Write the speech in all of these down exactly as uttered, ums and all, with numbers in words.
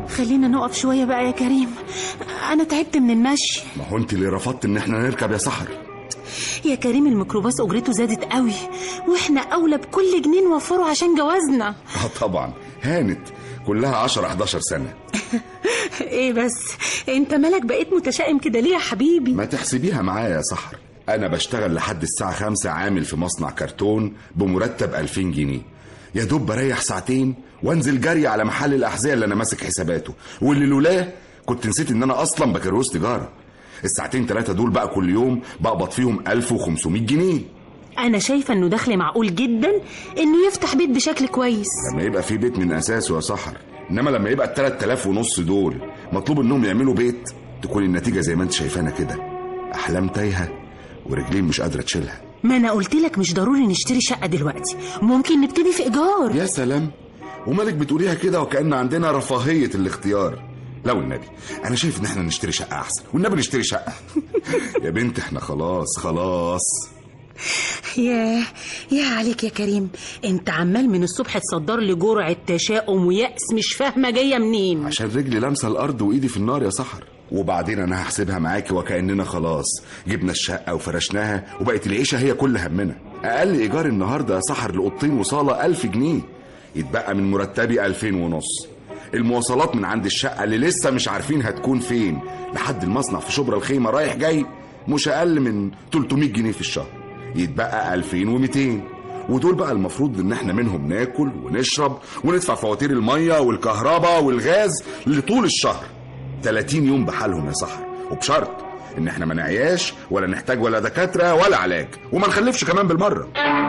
خلينا نقف شوية بقى يا كريم، أنا تعبت من المشي. ما هو انت اللي رفضت ان احنا نركب يا سحر. يا كريم الميكروباص أجرته زادت قوي، وإحنا أولى بكل جنيه نوفره عشان جوازنا. اه طبعا هانت، كلها عشرة حداشر سنة. ايه بس انت مالك بقيت متشائم كده ليه يا حبيبي؟ ما تحسبيها معايا يا سحر، انا بشتغل لحد الساعة خمسة عامل في مصنع كرتون بمرتب ألفين جنيه، يا دوب بريح ساعتين وانزل جري على محل الأحذية اللي انا ماسك حساباته، واللي لولاه كنت نسيت ان انا اصلا بكالوريوس تجارة. الساعتين ثلاثة دول بقى كل يوم بقبض فيهم ألف وخمسمية جنيه. انا شايفه انه دخل معقول جدا انه يفتح بيت بشكل كويس. لما يبقى في بيت من اساسه يا سحر، انما لما يبقى التلات تلاف ونص دول مطلوب انهم يعملوا بيت، تكون النتيجة زي ما انت شايفانا كده، احلام تايهة ورجلين مش قادرة تشيلها. ما انا قلت لك مش ضروري نشتري شقة دلوقتي، ممكن نبتدي في ايجار. يا سلام، ومالك بتقوليها كده وكأن عندنا رفاهية الاختيار؟ لو النبي انا شايف ان احنا نشتري شقة احسن، والنبي نشتري شقة. يا بنت احنا خلاص خلاص. يا يا عليك يا كريم، انت عمال من الصبح تصدر لي جرعة تشاؤم ويأس مش فاهمة جاية منين. عشان رجلي لامسة الارض وايدي في النار يا سحر. وبعدين انا هحسبها معاكي وكأننا خلاص جبنا الشقة وفرشناها وبقت العيشة هي كل همنا. اقل ايجار النهاردة يا سحر لأوضتين وصالة ألف جنيه، يتبقى من مرتبي ألفين ونص. المواصلات من عند الشقة اللي لسه مش عارفين هتكون فين لحد المصنع في شبرا الخيمة رايح جاي مش اقل من تلتمية جنيه في الشهر، يتبقى ألفين ومئتين. ودول بقى المفروض ان احنا منهم ناكل ونشرب وندفع فواتير المية والكهرباء والغاز لطول الشهر، تلاتين يوم بحالهم يا سحر، وبشرط ان احنا ما نعياش ولا نحتاج ولا دكاترة ولا علاج، وما نخلفش كمان بالمرة.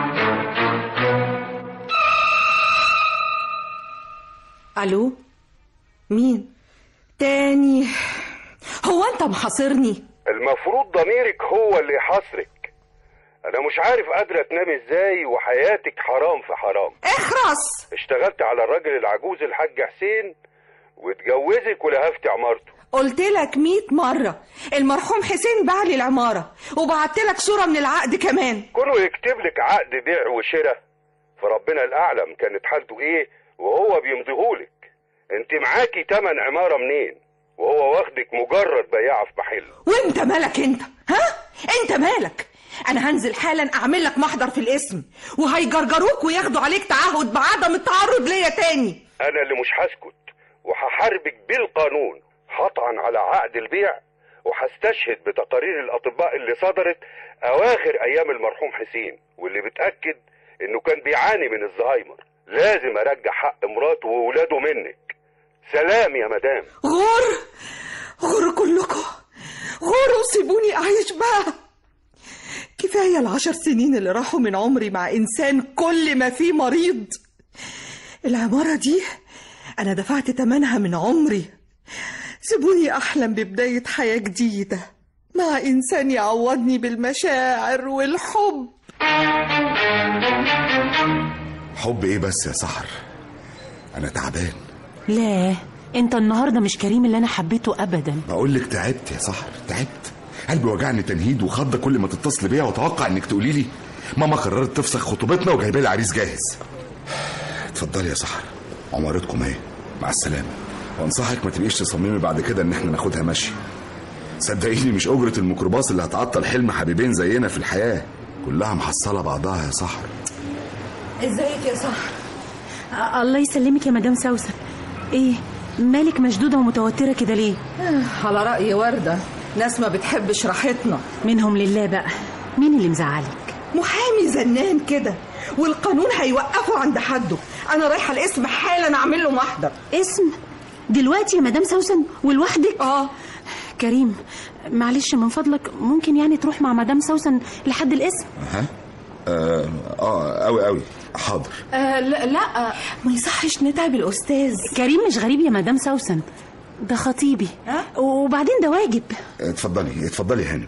الو، مين تاني؟ هو انت محاصرني؟ المفروض ضميرك هو اللي يحاصرك. انا مش عارف قادرة تنامي ازاي وحياتك حرام في حرام. اخرس. اشتغلت على الراجل العجوز الحاج حسين واتجوزك ولهفت عمارته. قلت لك مية مرة المرحوم حسين باع لي العمارة، وبعت لك صورة من العقد كمان. كونه يكتب لك عقد بيع وشراء، فربنا الاعلم كانت حالته ايه وهو بيمضيهولك. انت معاكي تمن عمارة منين وهو واخدك مجرد بياعة في محل؟ وانت مالك انت؟ ها انت مالك؟ انا هنزل حالا اعمل لك محضر في الاسم، وهيجرجروك وياخدوا عليك تعهد بعدم التعرض ليا تاني. انا اللي مش هسكت وهحاربك بالقانون قطعا على عقد البيع، وهستشهد بتقارير الاطباء اللي صدرت اواخر ايام المرحوم حسين واللي بتاكد انه كان بيعاني من الزهايمر. لازم ارجع حق مراته وولاده منك. سلام يا مدام. غور غور كلكم، غوروا وسيبوني اعيش بقى. كفاية العشر سنين اللي راحوا من عمري مع إنسان كل ما فيه مريض. العمارة دي أنا دفعت تمنها من عمري، سيبوني أحلم ببداية حياة جديدة مع إنسان يعوضني بالمشاعر والحب. حب إيه بس يا سحر؟ أنا تعبان. لا انت النهاردة مش كريم اللي أنا حبيته أبدا. بقولك تعبت يا سحر، تعبت. قلبي وجعني تنهيد وخضة كل ما تتصل بيا واتوقع انك تقولي لي ماما قررت تفسخ خطوبتنا وجايبه لي عريس جاهز. اتفضلي يا سحر، عمارتكم اهي، مع السلامه. وانصحك ما تبقيش تصممي بعد كده ان احنا ناخدها ماشي. صدقيني مش اجره الميكروباص اللي هتعطل حلم حبيبين زينا في الحياه، كلها محصله بعضها يا سحر. ازيك يا سحر؟ الله يسلمك يا مدام سوسن. ايه مالك مشدوده ومتوتره كده ليه؟ على رأي وردة، ناس ما بتحبش راحتنا. منهم لله بقى. مين اللي مزعلك؟ محامي زنان كده، والقانون هيوقفه عند حده. انا رايحه الاسم حالا اعمل له محضر. اسم دلوقتي يا مدام سوسن ولوحدك؟ اه كريم معلش من فضلك ممكن يعني تروح مع مدام سوسن لحد الاسم؟ ها اه اه قوي قوي حاضر. آه لا لا ما يصحش نتعب الاستاذ. كريم مش غريب يا مدام سوسن، ده خطيبي. أه؟ وبعدين ده واجب. اتفضلي اتفضلي هانم.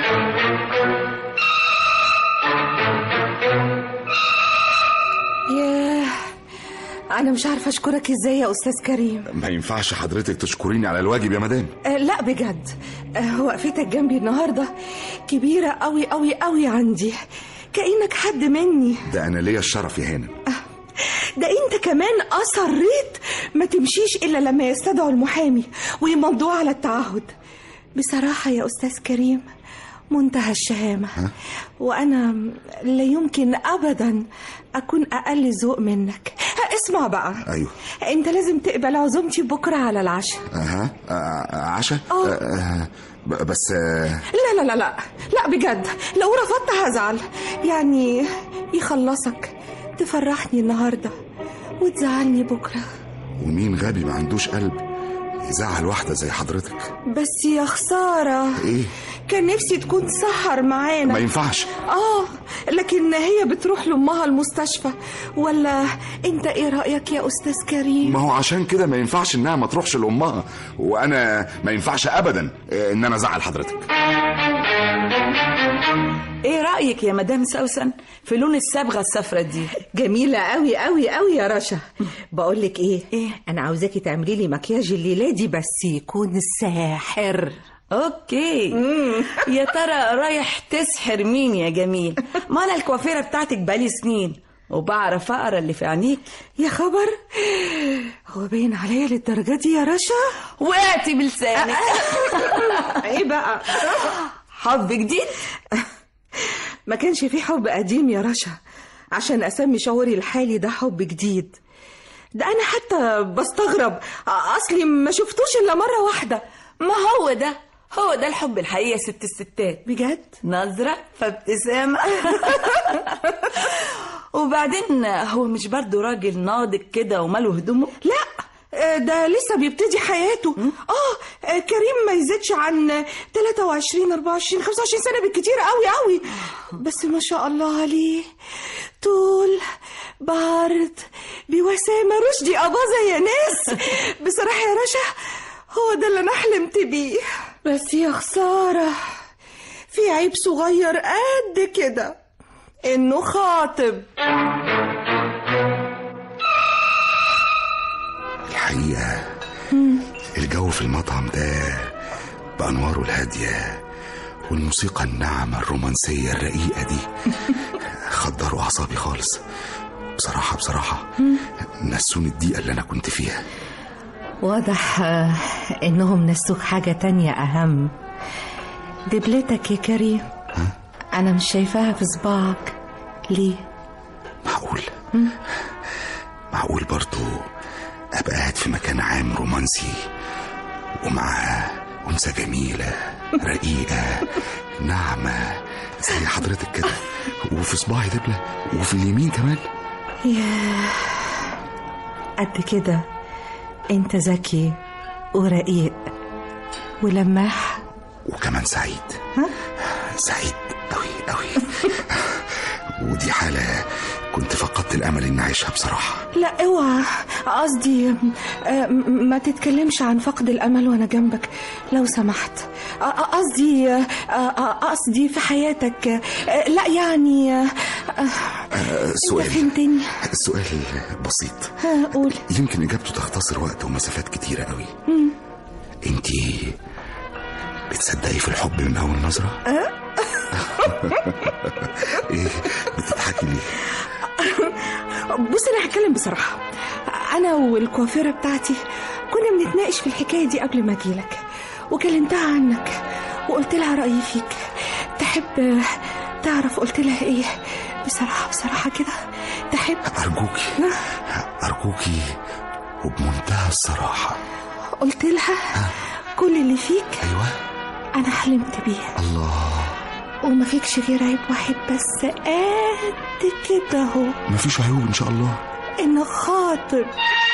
ياه انا مش عارفه اشكرك ازاي يا استاذ كريم. ما ينفعش حضرتك تشكريني على الواجب يا مدام. آه لا بجد، آه وقفتك جنبي النهارده كبيره قوي قوي قوي عندي، كأنك حد مني. ده انا ليا الشرف يا هانم. آه ده انت كمان اصريت ما تمشيش إلا لما يستدعوا المحامي ويمضوا على التعهد. بصراحة يا أستاذ كريم منتهى الشهامة، وأنا لا يمكن أبدا أكون أقل ذوق منك. اسمع بقى. أيوه. أنت لازم تقبل عزومتي بكرة على العشاء. أها. أه عشاء؟ أه. أه بس أه... لا لا لا لا لا بجد، لو رفضت هزعل. يعني يخلصك، تفرحني النهاردة وتزعلني بكرة. ومين غبي ما عندوش قلب يزعل واحدة زي حضرتك؟ بس يا خسارة. ايه؟ كان نفسي تكون تسحر معانا. ما ينفعش. اه لكن هي بتروح لأمها المستشفى. ولا انت ايه رأيك يا أستاذ كريم؟ ما هو عشان كده ما ينفعش انها ما تروحش لأمها، وانا ما ينفعش ابدا ان انا ازعل حضرتك. ايه رأيك يا مدام سوسن في لون الصبغة الصفرة دي؟ جميلة قوي قوي قوي يا رشا. بقولك ايه, إيه؟ انا عاوزاكي تعملي لي مكياج الليلة دي بس يكون ساحر. اوكي. يا ترى رايح تسحر مين يا جميل؟ ما انا الكوافيرة بتاعتك بقالي سنين وبعرف اقرا اللي في عينيك. يا خبر، هو باين عليا للدرجة دي يا رشا؟ وقعتي بلسانك. ايه بقى؟ حب جديد؟ ما كانش في حب قديم يا رشا عشان اسمي شعوري الحالي ده حب جديد. ده انا حتى بستغرب، اصلي ما شفتوش الا مرة واحدة. ما هو ده هو ده الحب الحقيقي يا ست الستات. بجد؟ نظرة فابتسامة. وبعدين هو مش برضو راجل ناضج كده وماله هدومه؟ لا ده لسه بيبتدي حياته. اه كريم ما يزيدش عن ثلاثة وعشرين أربعة وعشرين خمسة وعشرين سنة بالكتير قوي قوي، بس ما شاء الله عليه طول بعرض بوسامة رشدي أباظة يا ناس. بصراحة يا رشا هو ده اللي أنا حلمت بيه. بس يا خسارة في عيب صغير قد كده، إنه خاطب. الحقيقة الجو في المطعم ده بأنواره الهادية والموسيقى الناعمة الرومانسية الرقيقة دي خدروا أعصابي خالص. بصراحة بصراحة نسوني الضيقة اللي أنا كنت فيها. واضح إنهم نسوك حاجة تانية أهم. دبلتك يا كريم. ها؟ أنا مش شايفاها في صباعك. ليه؟ معقول معقول برضو أبقى قاعد في مكان عام رومانسي ومع أنثى جميلة رقيقة ناعمة زي حضرتك كده وفي صباعي دبلة وفي اليمين كمان؟ ياه قد كده انت ذكي ورقيق ولماح وكمان سعيد. ها؟ سعيد قوي قوي. ودي حالة كنت فقدت الأمل إني أعيشها بصراحة. لا اوعى، قصدي ما تتكلمش عن فقد الأمل وأنا جنبك لو سمحت. قصدي قصدي في حياتك. لا يعني سؤال فهمتني. السؤال بسيط. ها قول. يمكن إجابته تختصر وقت ومسافات كتيرة قوي. انتي بتصدقي في الحب من أول نظرة؟ ايه بتضحكي ليه؟ بص انا هتكلم بصراحه. انا والكوافيره بتاعتي كنا بنتناقش في الحكايه دي قبل ما اجيلك، وكلمتها عنك وقلت لها رايي فيك. تحب تعرف قلت لها ايه؟ بصراحه بصراحه كده تحب؟ ارجوكي ارجوكي وبمنتهى الصراحه. قلت لها كل اللي فيك ايوه انا حلمت بيه. الله. وما فيكش غير عيب واحد بس قد كده اهو. مفيش عيوب ان شاء الله. انك خاطب.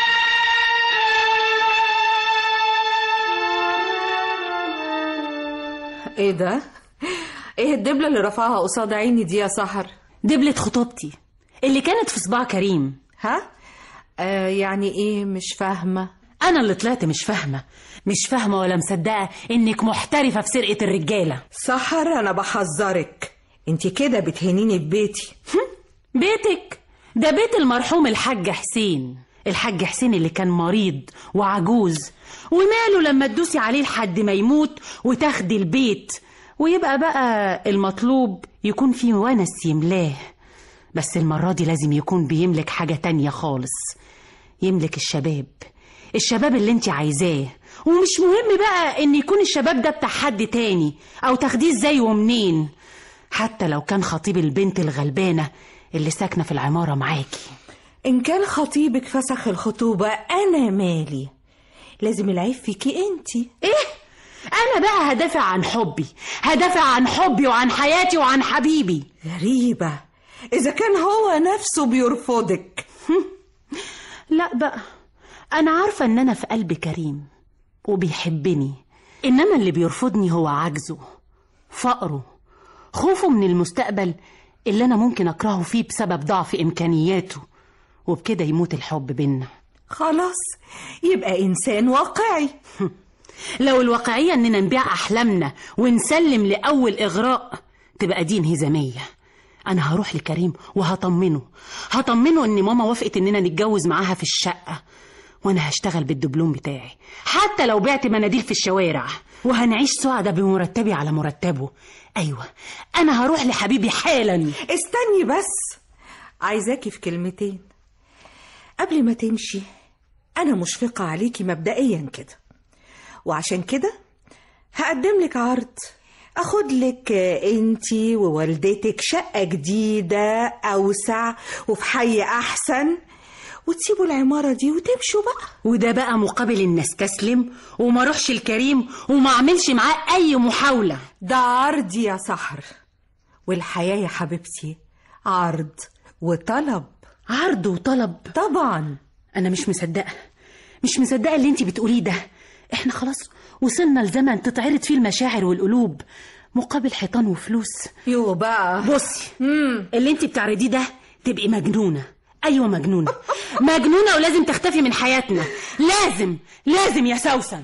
ايه ده؟ ايه الدبلة اللي رفعها قصاد عيني دي يا سحر؟ دبلة خطوبتي اللي كانت في صباع كريم. ها؟ آه يعني ايه؟ مش فاهمة. انا اللي طلعت مش فاهمة مش فاهمة ولا مصدقة انك محترفة في سرقة الرجالة. سحر انا بحذرك، انت كده بتهنيني في بيتي. بيتك ده بيت المرحوم الحاج حسين. الحاج حسين اللي كان مريض وعجوز، وماله لما تدوسي عليه لحد ما يموت وتاخدي البيت ويبقى بقى المطلوب يكون فيه ونس يملاه. بس المرة دي لازم يكون بيملك حاجة تانية خالص، يملك الشباب، الشباب اللي انت عايزاه، ومش مهم بقى ان يكون الشباب ده بتاع حد تاني او تاخديه ازاي ومنين، حتى لو كان خطيب البنت الغلبانة اللي ساكنة في العمارة معاكي. إن كان خطيبك فسخ الخطوبة أنا مالي، لازم العيب فيكي انتي. ايه؟ انا بقى هدافع عن حبي، هدافع عن حبي وعن حياتي وعن حبيبي. غريبة إذا كان هو نفسه بيرفضك. لا بقى، انا عارفة ان انا في قلب كريم وبيحبني، انما اللي بيرفضني هو عجزه، فقره، خوفه من المستقبل اللي انا ممكن اكرهه فيه بسبب ضعف امكانياته، وبكده يموت الحب بينا. خلاص يبقى إنسان واقعي. لو الواقعية اننا نبيع احلامنا ونسلم لاول اغراء تبقى دي انهزامية. انا هروح لكريم وهطمنه، هطمنه ان ماما وافقت اننا نتجوز معاها في الشقة، وانا هشتغل بالدبلوم بتاعي حتى لو بعت مناديل في الشوارع، وهنعيش سعدة بمرتبي على مرتبه. ايوه انا هروح لحبيبي حالا. استني بس، عايزاكي في كلمتين قبل ما تمشي. انا مشفقة عليكي مبدئيا كده، وعشان كده هقدم لك عرض، اخد لك انتي ووالدتك شقة جديدة اوسع وفي حي احسن، وتسيبوا العمارة دي وتمشوا بقى. وده بقى مقابل ان استسلم وما اروحش الكريم وما اعملش معاه اي محاولة. ده عرض يا سحر، والحياة يا حبيبتي عرض وطلب. عرض وطلب طبعا. انا مش مصدقة، مش مصدقة اللي انتي بتقوليه ده. احنا خلاص وصلنا لزمن تتعرض فيه المشاعر والقلوب مقابل حيطان وفلوس. يو بقى بصي، اللي انتي بتعرضيه ده تبقي مجنونة. ايوه مجنونة، مجنونة ولازم تختفي من حياتنا. لازم لازم يا سوسن.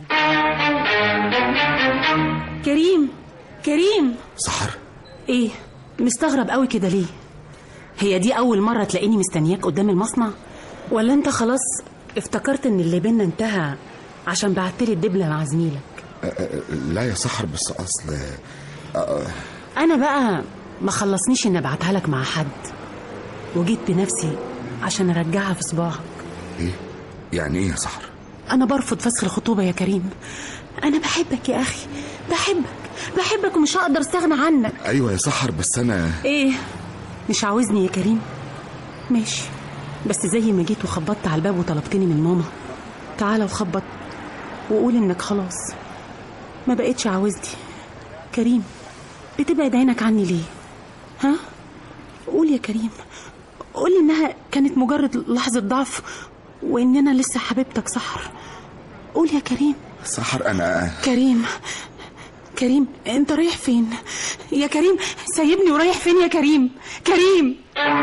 كريم كريم. سحر، ايه مستغرب قوي كده ليه؟ هي دي اول مرة تلاقيني مستنياك قدام المصنع، ولا انت خلاص افتكرت ان اللي بينا انتهى عشان بعتلي الدبلة مع زميلك؟ أه أه لا يا سحر، بس اصل أه انا بقى ما خلصنيش ان ابعتها لك مع حد، وجيت بنفسي عشان ارجعها في صباعك. ايه يعني ايه يا سحر؟ انا برفض فسخ الخطوبة يا كريم. انا بحبك يا اخي، بحبك بحبك ومش هقدر استغنى عنك. ايوه يا سحر، بس انا ايه مش عاوزني يا كريم؟ ماشي، بس زي ما جيت وخبطت على الباب وطلبتني من ماما، تعالى وخبط وقول انك خلاص ما بقتش عاوزني. كريم بتبعد عينك عني ليه؟ ها قول يا كريم، قول انها كانت مجرد لحظة ضعف وان انا لسه حبيبتك سحر. قول يا كريم. سحر انا كريم كريم انت رايح فين يا كريم؟ سايبني ورايح فين يا كريم؟ كريم.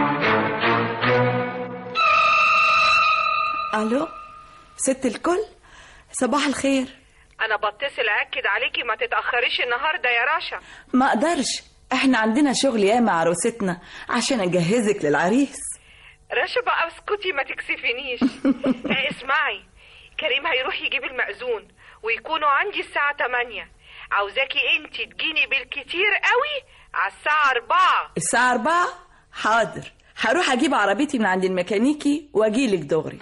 الو ست الكل، صباح الخير. انا بتصل اكد عليكي ما تتاخريش النهارده يا رشا. ما اقدرش، احنا عندنا شغل ياما عروستنا عشان اجهزك للعريس. رشا بقى اسكتي ما تكسفينيش. اسمعي، كريم هيروح يجيب المأذون ويكونوا عندي الساعة تمانية. عاوزاكي انتي تجيني بالكتير قوي على الساعة أربعة. الساعة أربعة؟ حاضر، هروح اجيب عربيتي من عند الميكانيكي واجيلك دغري.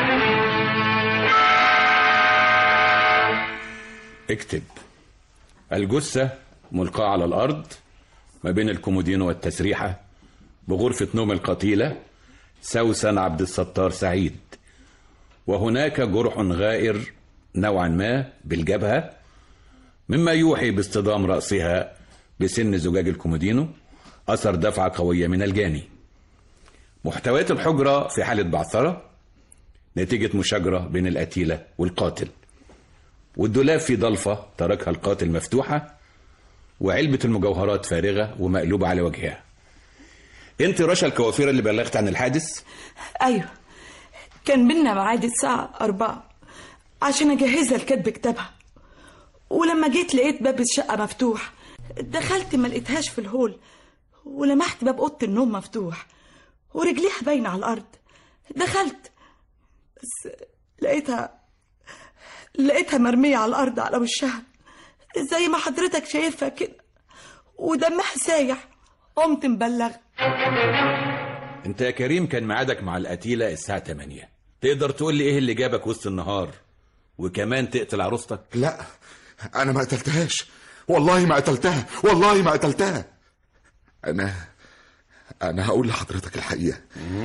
اكتب: الجثة ملقاة على الأرض ما بين الكومودينو والتسريحة بغرفة نوم القتيلة سوسن عبد الستار سعيد، وهناك جرح غائر نوعا ما بالجبهة مما يوحي باصطدام رأسها بسن زجاج الكومودينو، أثر دفعة قوية من الجاني. محتويات الحجرة في حالة بعثرة نتيجة مشاجرة بين القتيلة والقاتل، والدولاب في ضلفة تركها القاتل مفتوحة، وعلبة المجوهرات فارغة ومقلوبة على وجهها. انت رشا الكوافيرة اللي بلغت عن الحادث؟ ايوه، كان بينا ميعاد الساعة أربعة عشان اجهزها لكتب كتابها، ولما جيت لقيت باب الشقة مفتوح. دخلت ما لقيتهاش في الهول، ولمحت باب اوضه النوم مفتوح ورجليها باينه على الارض. دخلت بس لقيتها لقيتها مرميه على الارض على وشها زي ما حضرتك شايفها كده، ودمها سايح. قمت مبلغ. انت يا كريم كان ميعادك مع القتيلة الساعة تمانية، تقدر تقول لي ايه اللي جابك وسط النهار وكمان تقتل عروستك؟ لا، انا ما قتلتهاش، والله ما قتلتها، والله ما قتلتها. انا انا هقول لحضرتك الحقيقه.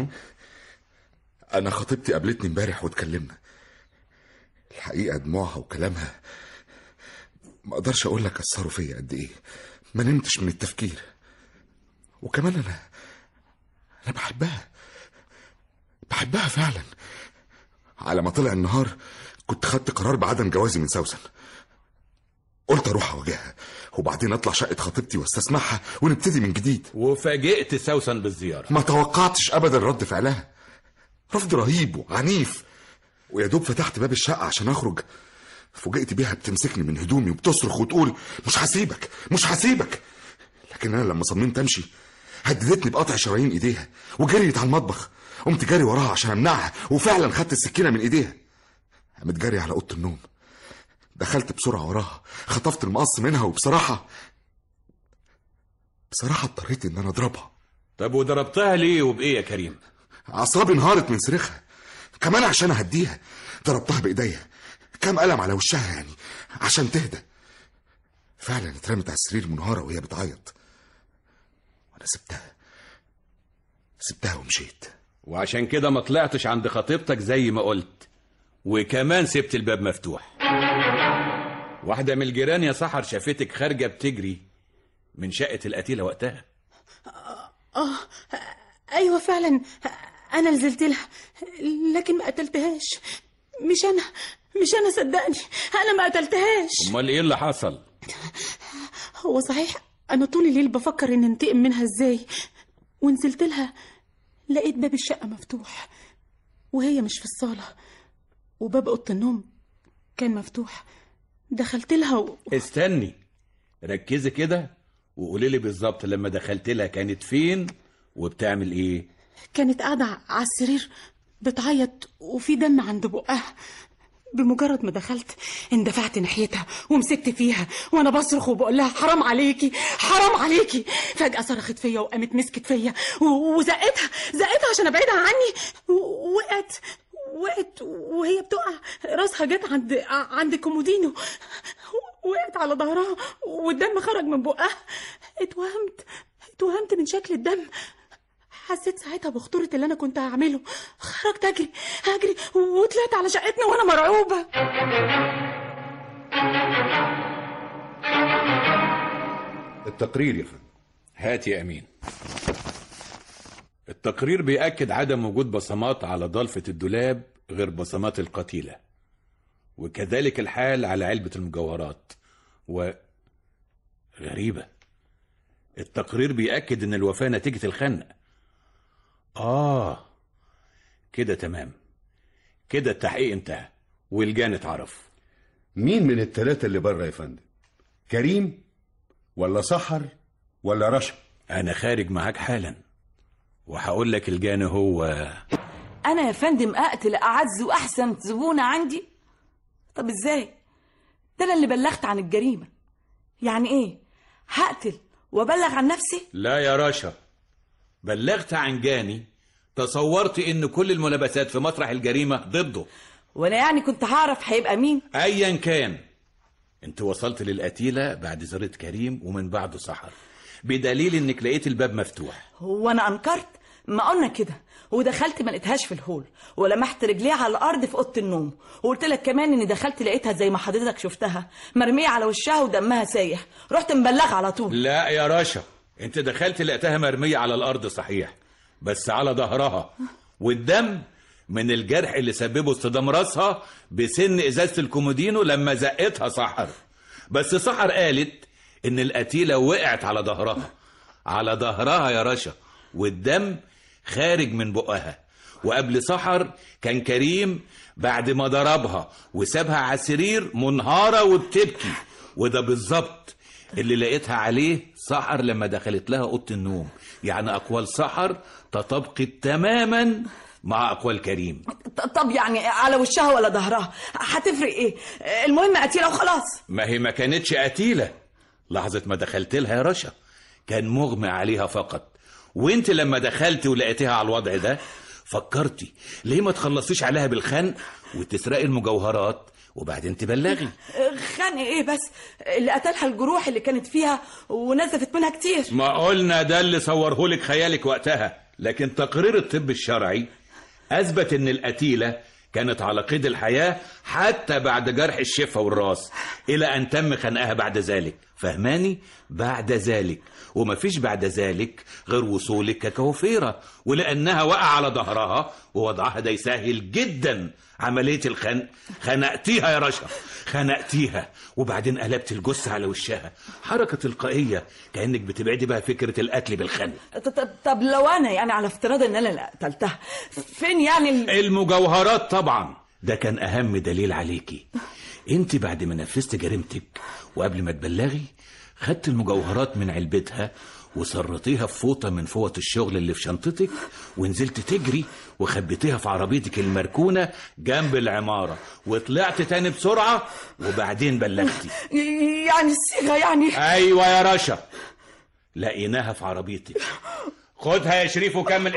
انا خطيبتي قابلتني امبارح واتكلمنا. الحقيقه دموعها وكلامها ما اقدرش اقول لك اثروا فيا قد ايه. ما نمتش من التفكير، وكمان انا انا بحبها بحبها فعلا. على ما طلع النهار كنت خدت قرار بعدم جوازي من سوسن. قلت اروح اواجهها وبعدين اطلع شقه خطيبتي واستسمعها ونبتدي من جديد. وفاجئت سوسن بالزياره؟ ما توقعتش ابدا رد فعلها، رفض رهيب وعنيف. ويا دوب فتحت باب الشقه عشان اخرج، فوجئت بيها بتمسكني من هدومي وبتصرخ وتقول مش هسيبك مش هسيبك. لكن انا لما صممت امشي هددتني بقطع شرايين ايديها وجريت على المطبخ. قمت جاري وراها عشان امنعها، وفعلا خدت السكينه من ايديها. قامت جاري على اوضه النوم. دخلت بسرعه وراها، خطفت المقص منها، وبصراحه بصراحه اضطريت ان انا اضربها. طب وضربتها ليه وبايه يا كريم؟ اعصابي انهارت من صريخها، كمان عشان اهديها ضربتها بايديا كام قلم على وشها يعني عشان تهدى. فعلا اترمت على السرير منهاره وهي بتعيط، وانا سبتها سبتها ومشيت. وعشان كده ما طلعتش عند خطيبتك زي ما قلت، وكمان سبت الباب مفتوح. واحدة من الجيران يا سحر شافتك خارجة بتجري من شقة القتيلة وقتها. اه ايوه فعلا، انا نزلت لها لكن ما قتلتهاش. مش انا مش انا صدقني، انا ما قتلتهاش. امال ايه اللي حصل؟ هو صحيح انا طول الليل بفكر ان انتقم منها ازاي، ونزلت لها لقيت باب الشقة مفتوح وهي مش في الصالة، وباب اوضه النوم كان مفتوح. دخلت لها و... استني، ركزي كده وقولي لي بالظبط لما دخلت لها كانت فين وبتعمل ايه؟ كانت قاعدة على السرير بتعيط وفي دم عند بقها. بمجرد ما دخلت اندفعت ناحيتها ومسكت فيها وانا بصرخ وبقول لها حرام عليكي حرام عليكي. فجأة صرخت فيا وقامت مسكت فيا وزقتها زقتها عشان ابعدها عني. وقعت وقعت وهي بتقع راسها جت عند عند كومودينو، وقعت على ظهرها والدم خرج من بقها. اتوهمت اتوهمت من شكل الدم. حسيت ساعتها بخطورة اللي أنا كنت هعمله. خرجت أجري أجري وطلعت على شقتنا وأنا مرعوبة. التقرير يا فندم. هات يا أمين. التقرير بيأكد عدم وجود بصمات على ضلفة الدولاب غير بصمات القتيلة، وكذلك الحال على علبة المجوهرات. و غريبة، التقرير بيأكد إن الوفاة نتيجة الخنق. آه كده تمام، كده التحقيق انتهى والجان اتعرف. مين من الثلاثة اللي بره يا فندم؟ كريم ولا سحر ولا رشا؟ أنا خارج معاك حالا وهقول لك الجان هو. أنا يا فندم أقتل أعز وأحسن زبونة عندي؟ طب إزاي؟ ده أنا اللي بلغت عن الجريمة. يعني إيه؟ هقتل وأبلغ عن نفسي؟ لا يا رشا، بلغت عن جاني تصورت ان كل الملابسات في مسرح الجريمة ضده. وانا يعني كنت هعرف هيبقى مين؟ ايا كان، انت وصلت للقتيلة بعد زيارة كريم ومن بعده سحر، بدليل انك لقيت الباب مفتوح. هو انا انكرت؟ ما قلنا كده. ودخلت ما لقيتهاش في الهول، ولمحت رجليها على الارض في اوضه النوم، وقلت لك كمان اني دخلت لقيتها زي ما حضرتك شفتها مرميه على وشها ودمها سايح. رحت مبلغ على طول. لا يا رشا، انت دخلت لقيتها مرميه على الارض صحيح، بس على ظهرها، والدم من الجرح اللي سببه اصطدام راسها بسن ازازه الكومودينو لما زقتها سحر. بس سحر قالت ان القتيله وقعت على ظهرها على ظهرها يا رشا، والدم خارج من بقها. وقبل سحر كان كريم بعد ما ضربها وسابها على السرير منهاره وبتبكي، وده بالظبط اللي لقيتها عليه سحر لما دخلت لها اوضه النوم. يعني اقوال سحر تطابقت تماما مع اقوال كريم. طب يعني على وشها ولا ظهرها هتفرق ايه؟ المهم قتيله وخلاص. ما هي ما كانتش قتيله. لحظه ما دخلت لها يا رشا كان مغمى عليها فقط، وانت لما دخلت ولقيتها على الوضع ده فكرتي ليه ما تخلصيش عليها بالخنق وتسرقي المجوهرات وبعدين تبلغي. خنق ايه بس اللي قتلها الجروح اللي كانت فيها ونزفت منها كتير. ما قلنا ده اللي صورهولك خيالك وقتها، لكن تقرير الطب الشرعي اثبت ان القتيله كانت على قيد الحياه حتى بعد جرح الشفه والراس، الى ان تم خنقها بعد ذلك. فهماني؟ بعد ذلك، ومفيش بعد ذلك غير وصولك ككوفيره، ولانها وقع على ظهرها ووضعها ده يسهل جدا عمليه الخنق. خنقتيها يا رشا، خنقتيها، وبعدين قلبت الجثه على وشها، حركه تلقائيه كانك بتبعدي بقى فكره القتل بالخنق. طب, طب لو انا يعني على افتراض ان انا اللي قتلتها، فين يعني ال... المجوهرات طبعا، ده كان اهم دليل عليكي. انت بعد ما نفذت جريمتك وقبل ما تبلغي خدت المجوهرات من علبتها وسرطيها في فوطه من فوط الشغل اللي في شنطتك، ونزلت تجري وخبيتيها في عربيتك المركونه جنب العماره، وطلعت تاني بسرعه وبعدين بلغتي. يعني الصيغه يعني. ايوه يا رشا، لقيناها في عربيتك. خدها يا شريف وكمل